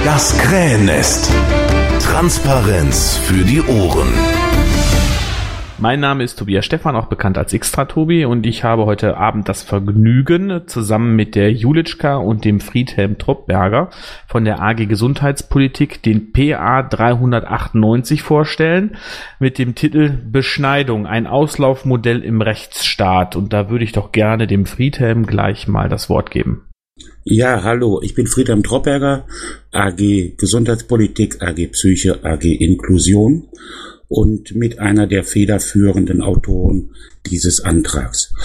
Das Krähennest. Transparenz für die Ohren. Mein Name ist Tobias Stephan, auch bekannt als Xtra-Tobi, und ich habe heute Abend das Vergnügen, zusammen mit der Julitschka und dem Friedhelm Troppberger von der AG Gesundheitspolitik den PA 398 vorstellen, mit dem Titel Beschneidung, ein Auslaufmodell im Rechtsstaat. Und da würde ich doch gerne dem Friedhelm gleich mal das Wort geben. Ja, hallo, ich bin Friedhelm Troppberger, AG Gesundheitspolitik, AG Psyche, AG Inklusion und mit einer der federführenden Autoren dieses Antrags.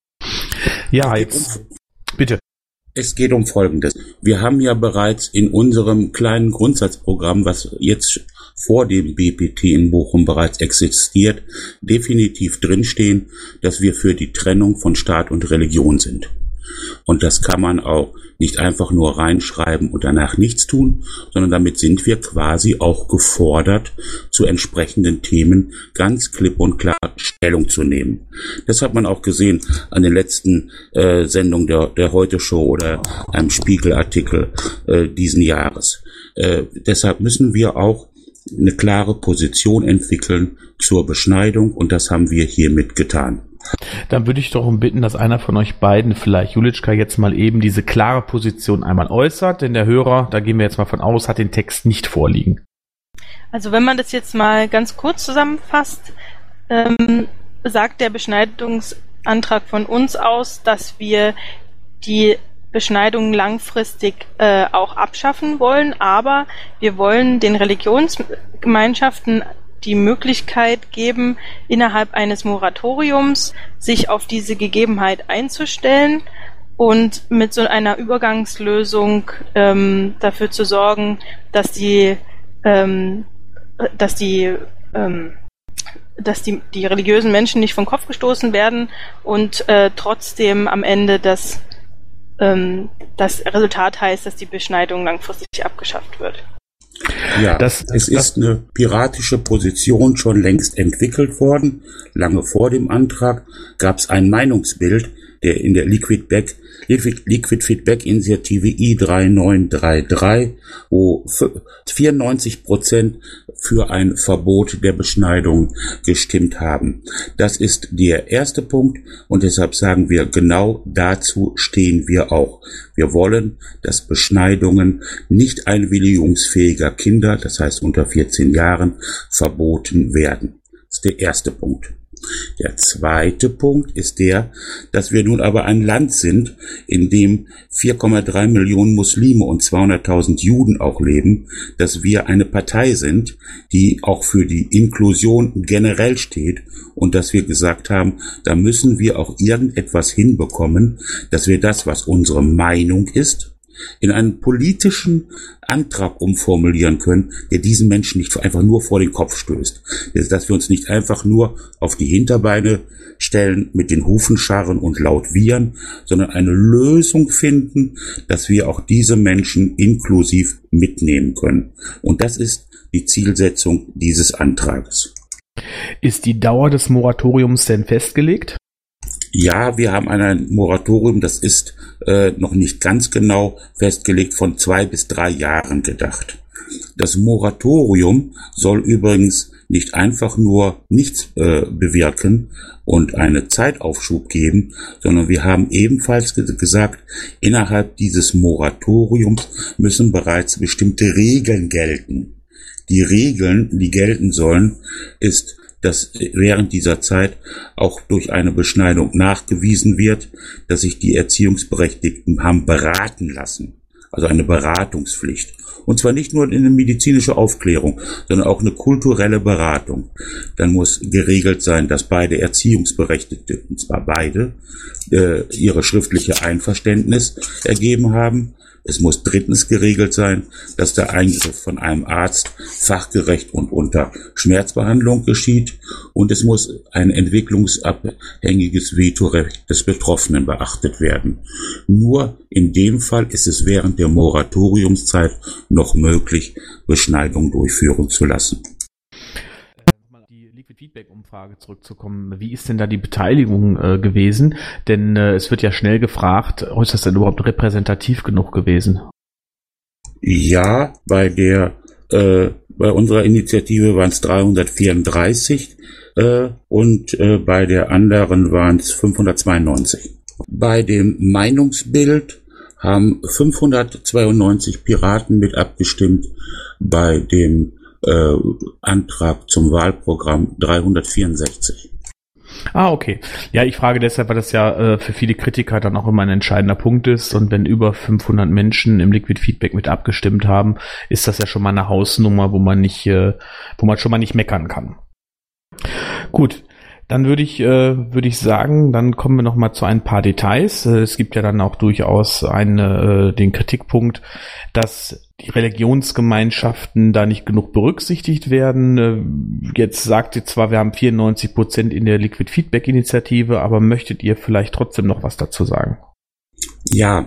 Ja, jetzt bitte. Es geht um Folgendes. Wir haben ja bereits in unserem kleinen Grundsatzprogramm, was jetzt vor dem BPT in Bochum bereits existiert, definitiv drinstehen, dass wir für die Trennung von Staat und Religion sind. Und das kann man auch nicht einfach nur reinschreiben und danach nichts tun, sondern damit sind wir quasi auch gefordert, zu entsprechenden Themen ganz klipp und klar Stellung zu nehmen. Das hat man auch gesehen an den letzten Sendungen der Heute-Show oder einem Spiegelartikel diesen Jahres. Deshalb müssen wir auch eine klare Position entwickeln zur Beschneidung, und das haben wir hiermit getan. Dann würde ich doch bitten, dass einer von euch beiden, vielleicht Julitschka, jetzt mal eben diese klare Position einmal äußert, denn der Hörer, da gehen wir jetzt mal von aus, hat den Text nicht vorliegen. Also wenn man das jetzt mal ganz kurz zusammenfasst, sagt der Beschneidungsantrag von uns aus, dass wir die Beschneidung langfristig auch abschaffen wollen, aber wir wollen den Religionsgemeinschaften die Möglichkeit geben, innerhalb eines Moratoriums sich auf diese Gegebenheit einzustellen und mit so einer Übergangslösung dafür zu sorgen, dass die religiösen Menschen nicht vom Kopf gestoßen werden und trotzdem am Ende das Resultat heißt, dass die Beschneidung langfristig abgeschafft wird. Ja, es ist eine piratische Position schon längst entwickelt worden. Lange vor dem Antrag gab es ein Meinungsbild, der in der Liquid Feedback Initiative I3933, wo 94% für ein Verbot der Beschneidung gestimmt haben. Das ist der erste Punkt, und deshalb sagen wir, genau dazu stehen wir auch. Wir wollen, dass Beschneidungen nicht einwilligungsfähiger Kinder, das heißt unter 14 Jahren, verboten werden. Das ist der erste Punkt. Der zweite Punkt ist der, dass wir nun aber ein Land sind, in dem 4,3 Millionen Muslime und 200.000 Juden auch leben, dass wir eine Partei sind, die auch für die Inklusion generell steht, und dass wir gesagt haben, da müssen wir auch irgendetwas hinbekommen, dass wir das, was unsere Meinung ist, in einen politischen Antrag umformulieren können, der diesen Menschen nicht einfach nur vor den Kopf stößt. Dass wir uns nicht einfach nur auf die Hinterbeine stellen, mit den Hufen scharren und laut wiehern, sondern eine Lösung finden, dass wir auch diese Menschen inklusiv mitnehmen können. Und das ist die Zielsetzung dieses Antrages. Ist die Dauer des Moratoriums denn festgelegt? Ja, wir haben ein Moratorium, das ist noch nicht ganz genau festgelegt, von 2 bis 3 Jahren gedacht. Das Moratorium soll übrigens nicht einfach nur nichts bewirken und einen Zeitaufschub geben, sondern wir haben ebenfalls gesagt, innerhalb dieses Moratoriums müssen bereits bestimmte Regeln gelten. Die Regeln, die gelten sollen, ist, dass während dieser Zeit auch durch eine Beschneidung nachgewiesen wird, dass sich die Erziehungsberechtigten haben beraten lassen. Also eine Beratungspflicht. Und zwar nicht nur eine medizinische Aufklärung, sondern auch eine kulturelle Beratung. Dann muss geregelt sein, dass beide Erziehungsberechtigte, und zwar beide, ihre schriftliche Einverständnis ergeben haben. Es muss drittens geregelt sein, dass der Eingriff von einem Arzt fachgerecht und unter Schmerzbehandlung geschieht, und es muss ein entwicklungsabhängiges Vetorecht des Betroffenen beachtet werden. Nur in dem Fall ist es während der Moratoriumszeit noch möglich, Beschneidung durchführen zu lassen. Feedback-Umfrage zurückzukommen. Wie ist denn da die Beteiligung gewesen? Denn es wird ja schnell gefragt, ist das denn überhaupt repräsentativ genug gewesen? Ja, bei unserer Initiative waren es 334 und bei der anderen waren es 592. Bei dem Meinungsbild haben 592 Piraten mit abgestimmt, bei dem Antrag zum Wahlprogramm 364. Okay. Ja, ich frage deshalb, weil das ja für viele Kritiker dann auch immer ein entscheidender Punkt ist. Und wenn über 500 Menschen im Liquid Feedback mit abgestimmt haben, ist das ja schon mal eine Hausnummer, wo man schon mal nicht meckern kann. Gut. Dann würde ich sagen, dann kommen wir noch mal zu ein paar Details. Es gibt ja dann auch durchaus den Kritikpunkt, dass die Religionsgemeinschaften da nicht genug berücksichtigt werden. Jetzt sagt ihr zwar, wir haben 94% in der Liquid Feedback Initiative, aber möchtet ihr vielleicht trotzdem noch was dazu sagen? Ja,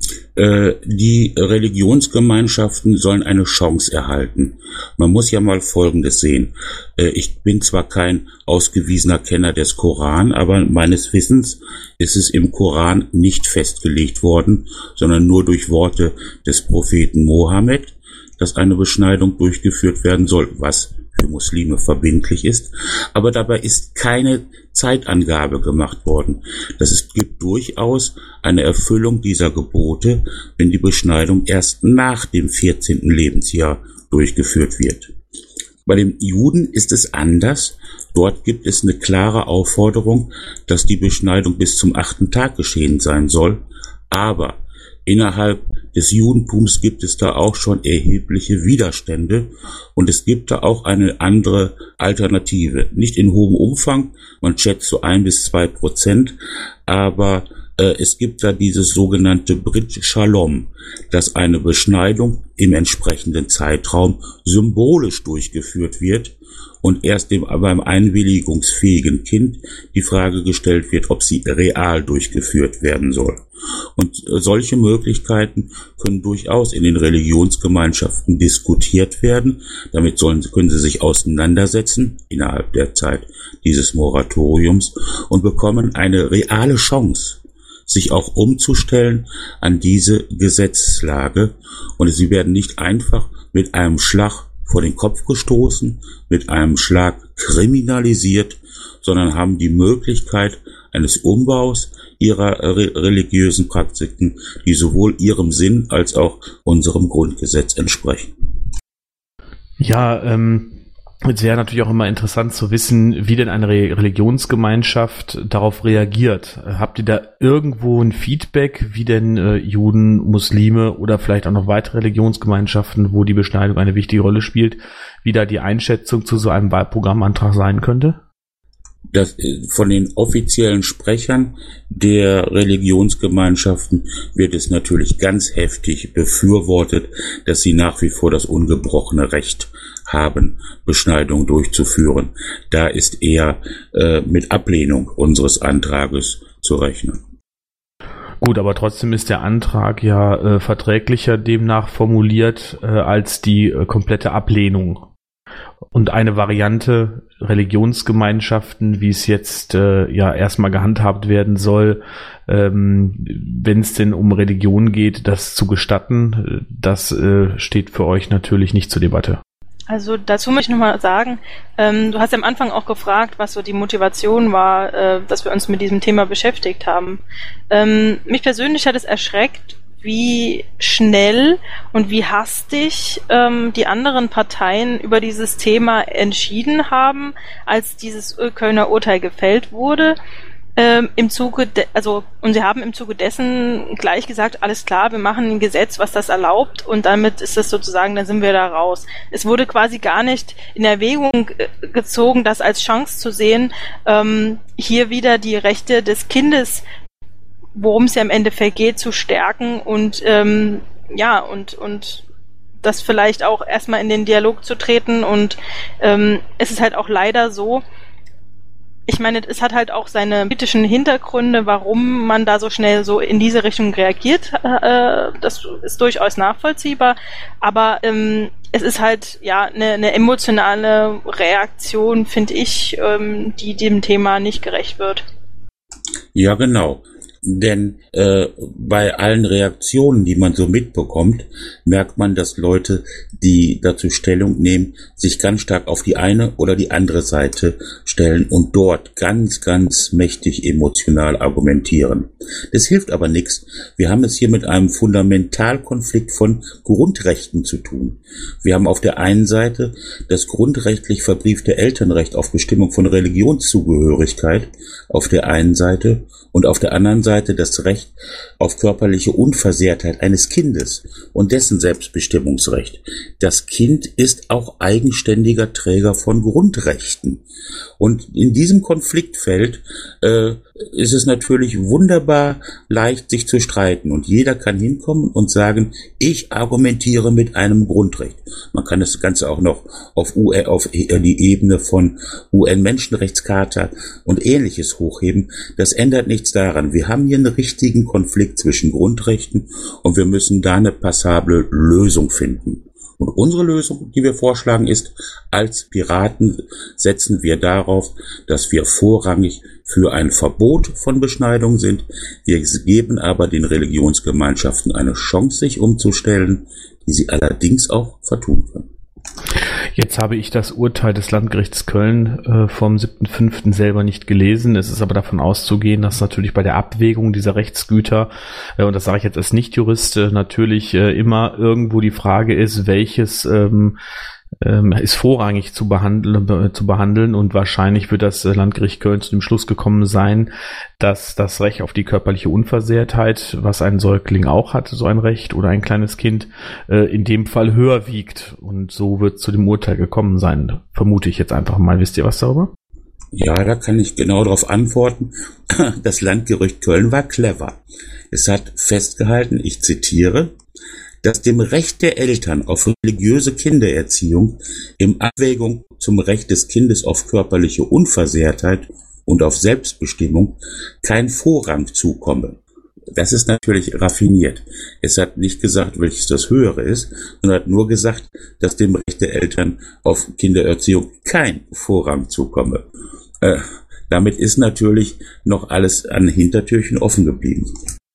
die Religionsgemeinschaften sollen eine Chance erhalten. Man muss ja mal Folgendes sehen. Ich bin zwar kein ausgewiesener Kenner des Koran, aber meines Wissens ist es im Koran nicht festgelegt worden, sondern nur durch Worte des Propheten Mohammed, dass eine Beschneidung durchgeführt werden soll, was für Muslime verbindlich ist, aber dabei ist keine Zeitangabe gemacht worden. Gibt durchaus eine Erfüllung dieser Gebote, wenn die Beschneidung erst nach dem 14. Lebensjahr durchgeführt wird. Bei den Juden ist es anders. Dort gibt es eine klare Aufforderung, dass die Beschneidung bis zum 8. Tag geschehen sein soll, aber innerhalb des Judentums gibt es da auch schon erhebliche Widerstände und es gibt da auch eine andere Alternative. Nicht in hohem Umfang, man schätzt so 1-2%, aber es gibt da dieses sogenannte Brit Shalom, dass eine Beschneidung im entsprechenden Zeitraum symbolisch durchgeführt wird und erst beim einwilligungsfähigen Kind die Frage gestellt wird, ob sie real durchgeführt werden soll. Und solche Möglichkeiten können durchaus in den Religionsgemeinschaften diskutiert werden. Damit können sie sich auseinandersetzen innerhalb der Zeit dieses Moratoriums und bekommen eine reale Chance, sich auch umzustellen an diese Gesetzlage. Und sie werden nicht einfach mit einem Schlag vor den Kopf gestoßen, mit einem Schlag kriminalisiert, sondern haben die Möglichkeit eines Umbaus ihrer religiösen Praktiken, die sowohl ihrem Sinn als auch unserem Grundgesetz entsprechen. Ja, es wäre natürlich auch immer interessant zu wissen, wie denn eine Religionsgemeinschaft darauf reagiert. Habt ihr da irgendwo ein Feedback, wie denn Juden, Muslime oder vielleicht auch noch weitere Religionsgemeinschaften, wo die Beschneidung eine wichtige Rolle spielt, wie da die Einschätzung zu so einem Wahlprogrammantrag sein könnte? Von den offiziellen Sprechern der Religionsgemeinschaften wird es natürlich ganz heftig befürwortet, dass sie nach wie vor das ungebrochene Recht haben, Beschneidung durchzuführen. Da ist eher mit Ablehnung unseres Antrages zu rechnen. Gut, aber trotzdem ist der Antrag ja verträglicher demnach formuliert als die komplette Ablehnung. Und eine Variante Religionsgemeinschaften, wie es jetzt erstmal gehandhabt werden soll, wenn es denn um Religion geht, das zu gestatten, das steht für euch natürlich nicht zur Debatte. Also dazu möchte ich nochmal sagen, du hast ja am Anfang auch gefragt, was so die Motivation war, dass wir uns mit diesem Thema beschäftigt haben. Mich persönlich hat es erschreckt, wie schnell und wie hastig die anderen Parteien über dieses Thema entschieden haben, als dieses Kölner Urteil gefällt wurde. Und sie haben im Zuge dessen gleich gesagt, alles klar, wir machen ein Gesetz, was das erlaubt, und damit ist es sozusagen, dann sind wir da raus. Es wurde quasi gar nicht in Erwägung gezogen, das als Chance zu sehen, hier wieder die Rechte des Kindes, worum es ja im Endeffekt geht, zu stärken und und das vielleicht auch erstmal in den Dialog zu treten. Und es ist halt auch leider so, ich meine, es hat halt auch seine politischen Hintergründe, warum man da so schnell so in diese Richtung reagiert. Das ist durchaus nachvollziehbar, aber es ist halt eine emotionale Reaktion, finde ich, die dem Thema nicht gerecht wird. Ja, genau. Denn bei allen Reaktionen, die man so mitbekommt, merkt man, dass Leute, die dazu Stellung nehmen, sich ganz stark auf die eine oder die andere Seite stellen und dort ganz, ganz mächtig emotional argumentieren. Das hilft aber nichts. Wir haben es hier mit einem Fundamentalkonflikt von Grundrechten zu tun. Wir haben auf der einen Seite das grundrechtlich verbriefte Elternrecht auf Bestimmung von Religionszugehörigkeit auf der einen Seite und auf der anderen Seite das Recht auf körperliche Unversehrtheit eines Kindes und dessen Selbstbestimmungsrecht. Das Kind ist auch eigenständiger Träger von Grundrechten. Und in diesem Konfliktfeld ist es natürlich wunderbar leicht, sich zu streiten. Und jeder kann hinkommen und sagen, ich argumentiere mit einem Grundrecht. Man kann das Ganze auch noch auf die Ebene von UN-Menschenrechtscharta und Ähnliches hochheben. Das ändert nichts daran. Wir haben hier einen richtigen Konflikt zwischen Grundrechten und wir müssen da eine passable Lösung finden. Und unsere Lösung, die wir vorschlagen, ist, als Piraten setzen wir darauf, dass wir vorrangig für ein Verbot von Beschneidung sind. Wir geben aber den Religionsgemeinschaften eine Chance, sich umzustellen, die sie allerdings auch vertun können. Jetzt habe ich das Urteil des Landgerichts Köln vom 7.5. selber nicht gelesen. Es ist aber davon auszugehen, dass natürlich bei der Abwägung dieser Rechtsgüter, und das sage ich jetzt als Nichtjurist, natürlich immer irgendwo die Frage ist, welches ist vorrangig zu behandeln und wahrscheinlich wird das Landgericht Köln zu dem Schluss gekommen sein, dass das Recht auf die körperliche Unversehrtheit, was ein Säugling auch hat, so ein Recht oder ein kleines Kind, in dem Fall höher wiegt und so wird zu dem Urteil gekommen sein, vermute ich jetzt einfach mal. Wisst ihr was darüber? Ja, da kann ich genau darauf antworten. Das Landgericht Köln war clever. Es hat festgehalten, ich zitiere, dass dem Recht der Eltern auf religiöse Kindererziehung in Abwägung zum Recht des Kindes auf körperliche Unversehrtheit und auf Selbstbestimmung kein Vorrang zukomme. Das ist natürlich raffiniert. Es hat nicht gesagt, welches das Höhere ist, sondern hat nur gesagt, dass dem Recht der Eltern auf Kindererziehung kein Vorrang zukomme. Damit ist natürlich noch alles an Hintertürchen offen geblieben.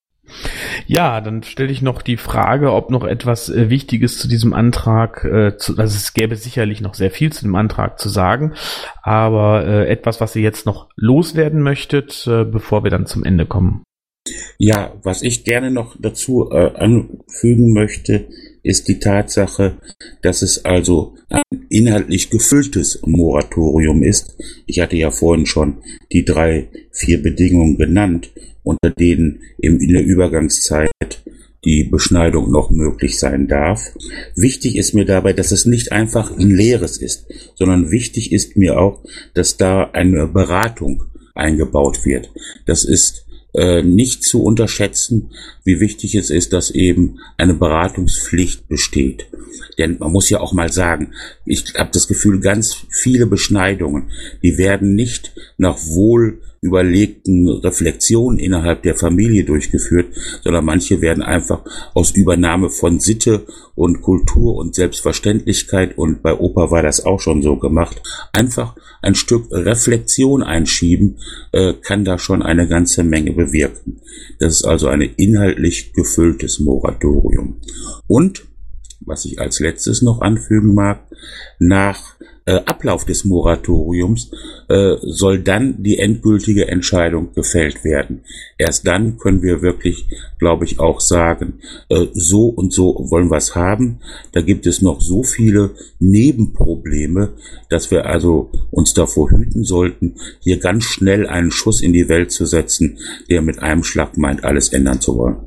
Ja, dann stelle ich noch die Frage, ob noch etwas Wichtiges zu diesem Antrag, also es gäbe sicherlich noch sehr viel zu dem Antrag zu sagen, aber etwas, was ihr jetzt noch loswerden möchtet, bevor wir dann zum Ende kommen. Ja, was ich gerne noch dazu anfügen möchte, ist die Tatsache, dass es also ein inhaltlich gefülltes Moratorium ist. Ich hatte ja vorhin schon die 3-4 Bedingungen genannt, unter denen in der Übergangszeit die Beschneidung noch möglich sein darf. Wichtig ist mir dabei, dass es nicht einfach ein leeres ist, sondern wichtig ist mir auch, dass da eine Beratung eingebaut wird. Das ist nicht zu unterschätzen, wie wichtig es ist, dass eben eine Beratungspflicht besteht. Denn man muss ja auch mal sagen, ich habe das Gefühl, ganz viele Beschneidungen, die werden nicht nach wohl überlegten Reflexionen innerhalb der Familie durchgeführt, sondern manche werden einfach aus Übernahme von Sitte und Kultur und Selbstverständlichkeit, und bei Opa war das auch schon so gemacht, einfach ein Stück Reflexion einschieben, kann da schon eine ganze Menge bewirken. Das ist also ein inhaltlich gefülltes Moratorium. Und, was ich als letztes noch anfügen mag, nach Ablauf des Moratoriums soll dann die endgültige Entscheidung gefällt werden. Erst dann können wir wirklich, glaube ich, auch sagen, so und so wollen wir es haben. Da gibt es noch so viele Nebenprobleme, dass wir also uns davor hüten sollten, hier ganz schnell einen Schuss in die Welt zu setzen, der mit einem Schlag meint, alles ändern zu wollen.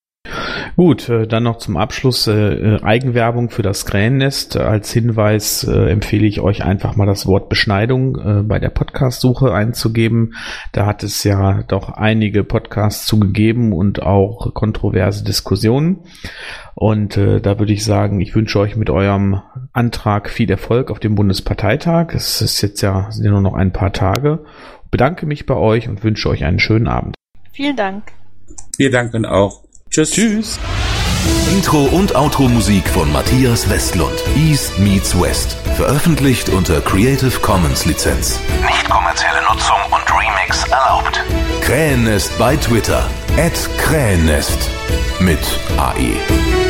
Gut, dann noch zum Abschluss Eigenwerbung für das Krähennest. Als Hinweis empfehle ich euch einfach mal das Wort Beschneidung bei der Podcast-Suche einzugeben. Da hat es ja doch einige Podcasts zugegeben und auch kontroverse Diskussionen. Und da würde ich sagen, ich wünsche euch mit eurem Antrag viel Erfolg auf dem Bundesparteitag. Es ist sind ja nur noch ein paar Tage. Ich bedanke mich bei euch und wünsche euch einen schönen Abend. Vielen Dank. Wir danken auch. Tschüss. Tschüss. Intro und Outro-Musik von Matthias Westlund. East meets West. Veröffentlicht unter Creative Commons Lizenz. Nicht kommerzielle Nutzung und Remix Sex erlaubt. Krähennest bei Twitter. @Krähennest mit AE.